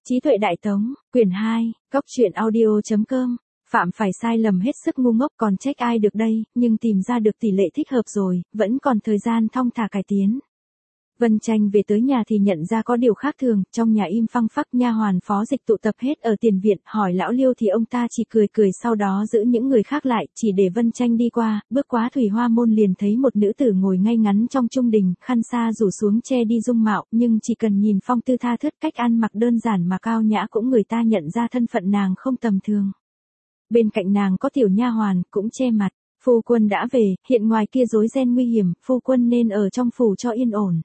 Trí tuệ đại tống, quyển 2, Cóc truyện audio.com. Phạm phải sai lầm hết sức ngu ngốc còn trách ai được đây, nhưng tìm ra được tỷ lệ thích hợp rồi, vẫn còn thời gian thong thả cải tiến. Vân Tranh về tới nhà thì nhận ra có điều khác thường, trong nhà im phăng phắc, nha hoàn phó dịch tụ tập hết ở tiền viện, hỏi lão Liêu thì ông ta chỉ cười cười, sau đó giữ những người khác lại, chỉ để Vân Tranh đi qua, bước qua thủy hoa môn liền thấy một nữ tử ngồi ngay ngắn trong trung đình, khăn sa rủ xuống che đi dung mạo, nhưng chỉ cần nhìn phong tư tha thướt, cách ăn mặc đơn giản mà cao nhã cũng người ta nhận ra thân phận nàng không tầm thường. Bên cạnh nàng có tiểu nha hoàn, cũng che mặt. Phu quân đã về, hiện ngoài kia rối ren nguy hiểm, phu quân nên ở trong phủ cho yên ổn.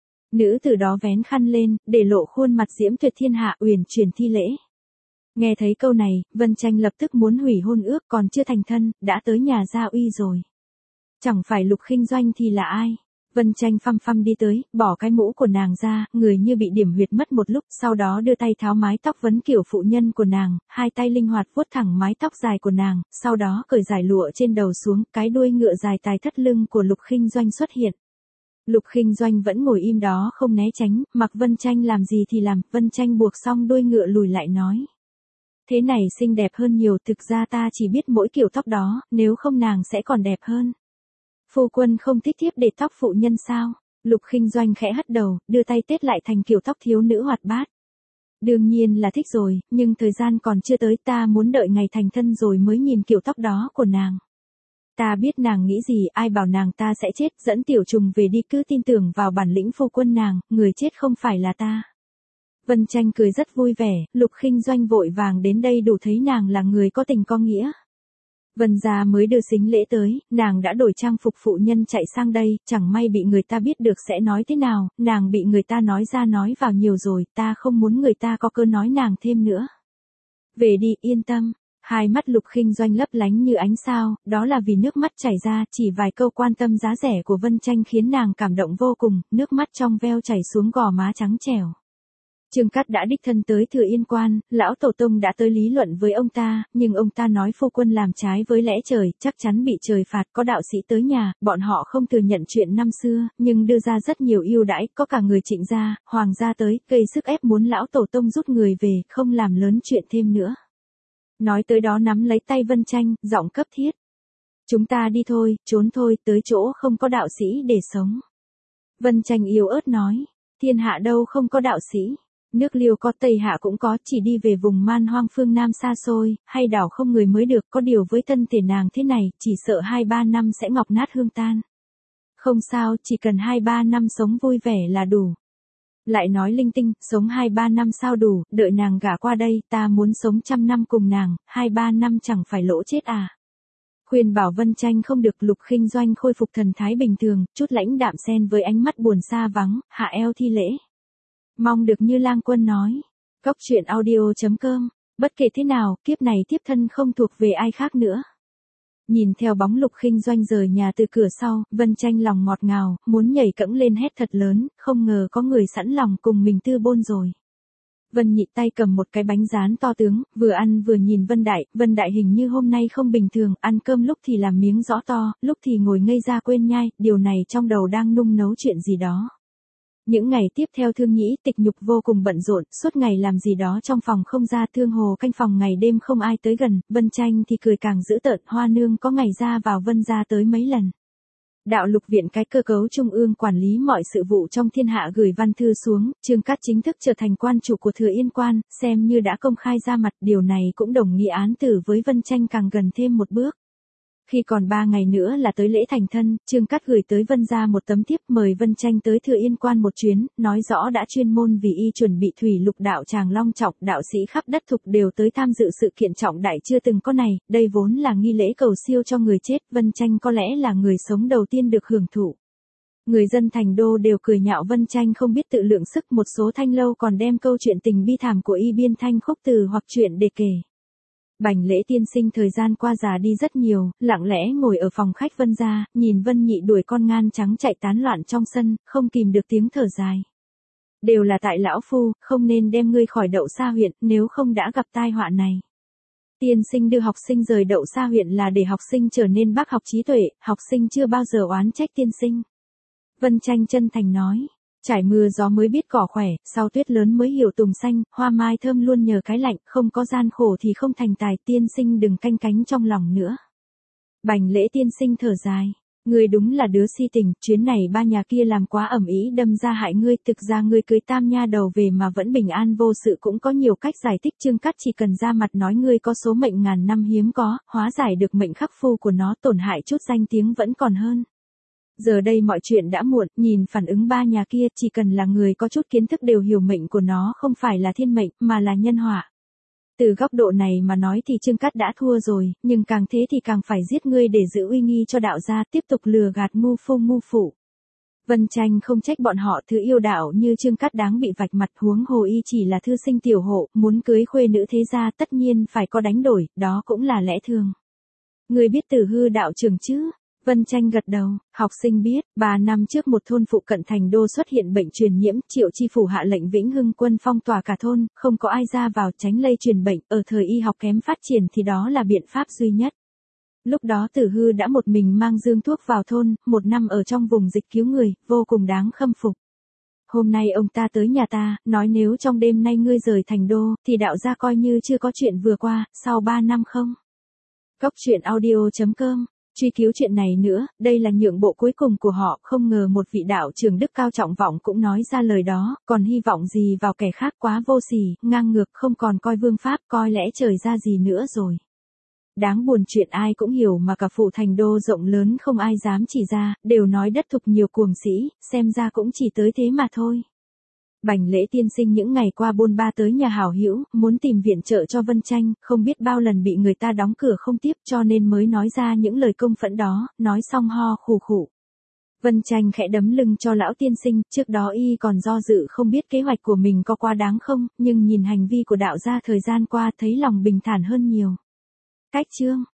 Nữ tử đó vén khăn lên, để lộ khuôn mặt diễm tuyệt thiên hạ, uyển chuyển thi lễ. Nghe thấy câu này, Vân Tranh lập tức muốn hủy hôn ước, còn chưa thành thân, đã tới nhà gia uy rồi. Chẳng phải Lục Khinh Doanh thì là ai? Vân Tranh phăm phăm đi tới, bỏ cái mũ của nàng ra, người như bị điểm huyệt mất một lúc, sau đó đưa tay tháo mái tóc vấn kiểu phụ nhân của nàng, hai tay linh hoạt vuốt thẳng mái tóc dài của nàng, sau đó cởi giải lụa trên đầu xuống, cái đuôi ngựa dài tài thắt lưng của Lục Khinh Doanh xuất hiện. Lục Khinh Doanh vẫn ngồi im đó không né tránh, mặc Vân Tranh làm gì thì làm. Vân Tranh buộc xong đuôi ngựa lùi lại nói: thế này xinh đẹp hơn nhiều, thực ra ta chỉ biết mỗi kiểu tóc đó, nếu không nàng sẽ còn đẹp hơn. Phu quân không thích thiếp để tóc phụ nhân sao? Lục Khinh Doanh khẽ hất đầu, đưa tay tết lại thành kiểu tóc thiếu nữ hoạt bát. Đương nhiên là thích rồi, nhưng thời gian còn chưa tới, ta muốn đợi ngày thành thân rồi mới nhìn kiểu tóc đó của nàng. Ta biết nàng nghĩ gì, ai bảo nàng ta sẽ chết, dẫn tiểu trùng về đi, cứ tin tưởng vào bản lĩnh phu quân nàng, người chết không phải là ta. Vân Tranh cười rất vui vẻ, Lục Khinh Doanh vội vàng đến đây đủ thấy nàng là người có tình có nghĩa. Vân gia mới đưa sính lễ tới, nàng đã đổi trang phục phụ nhân chạy sang đây, chẳng may bị người ta biết được sẽ nói thế nào, nàng bị người ta nói ra nói vào nhiều rồi, ta không muốn người ta có cơ nói nàng thêm nữa. Về đi, yên tâm. Hai mắt Lục Khinh Doanh lấp lánh như ánh sao, đó là vì nước mắt chảy ra, chỉ vài câu quan tâm giá rẻ của Vân Tranh khiến nàng cảm động vô cùng, nước mắt trong veo chảy xuống gò má trắng trẻo. Trương Cát đã đích thân tới Thừa Yên Quan, lão tổ tông đã tới lý luận với ông ta, nhưng ông ta nói phu quân làm trái với lẽ trời, chắc chắn bị trời phạt. Có đạo sĩ tới nhà, bọn họ không thừa nhận chuyện năm xưa, nhưng đưa ra rất nhiều ưu đãi, có cả người Trịnh gia, Hoàng gia tới, gây sức ép muốn lão tổ tông rút người về, không làm lớn chuyện thêm nữa. Nói tới đó nắm lấy tay Vân Tranh, giọng cấp thiết: chúng ta đi thôi, trốn thôi, tới chỗ không có đạo sĩ để sống. Vân Tranh yếu ớt nói: thiên hạ đâu không có đạo sĩ. Nước Liêu có, Tây Hạ cũng có, chỉ đi về vùng man hoang phương Nam xa xôi, hay đảo không người mới được. Có điều với thân thể nàng thế này, chỉ sợ 2-3 năm sẽ ngọc nát hương tan. Không sao, chỉ cần 2-3 năm sống vui vẻ là đủ. Lại nói linh tinh, sống 2-3 năm sao đủ, đợi nàng gả qua đây, ta muốn sống 100 năm cùng nàng, 2-3 năm chẳng phải lỗ chết à. Khuyên bảo Vân Tranh không được. Lục Khinh Doanh khôi phục thần thái bình thường, chút lãnh đạm xen với ánh mắt buồn xa vắng, hạ eo thi lễ. Mong được như lang quân nói. Cóc truyện audio.com. Bất kể thế nào, kiếp này thiếp thân không thuộc về ai khác nữa. Nhìn theo bóng Lục Khinh Doanh rời nhà từ cửa sau, Vân Tranh lòng ngọt ngào, muốn nhảy cẫng lên hét thật lớn, không ngờ có người sẵn lòng cùng mình tư bôn rồi. Vân Nhị tay cầm một cái bánh rán to tướng, vừa ăn vừa nhìn Vân Đại hình như hôm nay không bình thường, ăn cơm lúc thì làm miếng rõ to, lúc thì ngồi ngây ra quên nhai, điều này trong đầu đang nung nấu chuyện gì đó. Những ngày tiếp theo Thương Nhĩ tịch nhục vô cùng bận rộn, suốt ngày làm gì đó trong phòng không ra, Thương Hồ canh phòng ngày đêm không ai tới gần, Vân Tranh thì cười càng dữ tợn, Hoa Nương có ngày ra vào Vân gia tới mấy lần. Đạo Lục Viện, cái cơ cấu trung ương quản lý mọi sự vụ trong thiên hạ, gửi văn thư xuống, Trương Cát chính thức trở thành quan chủ của Thừa Yên Quan, xem như đã công khai ra mặt, điều này cũng đồng nghĩa án tử với Vân Tranh càng gần thêm một bước. Khi còn 3 ngày nữa là tới lễ thành thân, Trương Cát gửi tới Vân gia một tấm thiếp mời Vân Tranh tới Thừa Yên Quan một chuyến, nói rõ đã chuyên môn vì y chuẩn bị thủy lục đạo tràng long trọng, đạo sĩ khắp đất thục đều tới tham dự sự kiện trọng đại chưa từng có này, đây vốn là nghi lễ cầu siêu cho người chết, Vân Tranh có lẽ là người sống đầu tiên được hưởng thụ. Người dân thành đô đều cười nhạo Vân Tranh không biết tự lượng sức, một số thanh lâu còn đem câu chuyện tình bi thảm của y biên thanh khúc từ hoặc chuyện để kể. Bành Lễ tiên sinh thời gian qua già đi rất nhiều, lặng lẽ ngồi ở phòng khách Vân gia, nhìn Vân Nhị đuổi con ngan trắng chạy tán loạn trong sân, không kìm được tiếng thở dài. Đều là tại lão phu, không nên đem ngươi khỏi Đậu Sa huyện, nếu không đã gặp tai họa này. Tiên sinh đưa học sinh rời Đậu Sa huyện là để học sinh trở nên bác học trí tuệ, học sinh chưa bao giờ oán trách tiên sinh. Vân Tranh chân thành nói. Trải mưa gió mới biết cỏ khỏe, sau tuyết lớn mới hiểu tùng xanh, hoa mai thơm luôn nhờ cái lạnh, không có gian khổ thì không thành tài, tiên sinh đừng canh cánh trong lòng nữa. Bành Lễ tiên sinh thở dài. Ngươi đúng là đứa si tình, chuyến này ba nhà kia làm quá ầm ĩ đâm ra hại ngươi, thực ra ngươi cưới tam nha đầu về mà vẫn bình an vô sự cũng có nhiều cách giải thích. Trương Cát chỉ cần ra mặt nói ngươi có số mệnh ngàn năm hiếm có, hóa giải được mệnh khắc phu của nó, tổn hại chút danh tiếng vẫn còn hơn. Giờ đây mọi chuyện đã muộn, nhìn phản ứng ba nhà kia, chỉ cần là người có chút kiến thức đều hiểu mệnh của nó không phải là thiên mệnh, mà là nhân họa. Từ góc độ này mà nói thì Trương Cát đã thua rồi, nhưng càng thế thì càng phải giết ngươi để giữ uy nghi cho đạo gia, tiếp tục lừa gạt ngu phu ngu phụ. Vân Tranh không trách bọn họ, thứ yêu đạo như Trương Cát đáng bị vạch mặt, huống hồ y chỉ là thư sinh tiểu hộ, muốn cưới khuê nữ thế gia tất nhiên phải có đánh đổi, đó cũng là lẽ thường. Ngươi biết Tử Hư đạo trường chứ? Vân Tranh gật đầu, học sinh biết, 3 năm trước một thôn phụ cận thành đô xuất hiện bệnh truyền nhiễm, Triệu chi phủ hạ lệnh Vĩnh Hưng quân phong tỏa cả thôn, không có ai ra vào tránh lây truyền bệnh, ở thời y học kém phát triển thì đó là biện pháp duy nhất. Lúc đó Tử Hư đã một mình mang dương thuốc vào thôn, 1 năm ở trong vùng dịch cứu người, vô cùng đáng khâm phục. Hôm nay ông ta tới nhà ta, nói nếu trong đêm nay ngươi rời thành đô, thì đạo gia coi như chưa có chuyện vừa qua, sau 3 năm không. Cốc truyện audio.com truy cứu chuyện này nữa, đây là nhượng bộ cuối cùng của họ, không ngờ một vị đạo trưởng đức cao trọng vọng cũng nói ra lời đó, còn hy vọng gì vào kẻ khác, quá vô sỉ, ngang ngược, không còn coi vương pháp, coi lẽ trời ra gì nữa rồi. Đáng buồn chuyện ai cũng hiểu mà cả phủ thành đô rộng lớn không ai dám chỉ ra, đều nói đất thục nhiều cuồng sĩ, xem ra cũng chỉ tới thế mà thôi. Bành Lễ tiên sinh những ngày qua bôn ba tới nhà hảo hữu, muốn tìm viện trợ cho Vân Tranh, không biết bao lần bị người ta đóng cửa không tiếp, cho nên mới nói ra những lời công phẫn đó, nói xong ho khù khụ. Vân Tranh khẽ đấm lưng cho lão tiên sinh, trước đó y còn do dự không biết kế hoạch của mình có quá đáng không, nhưng nhìn hành vi của đạo gia thời gian qua thấy lòng bình thản hơn nhiều. Cách chương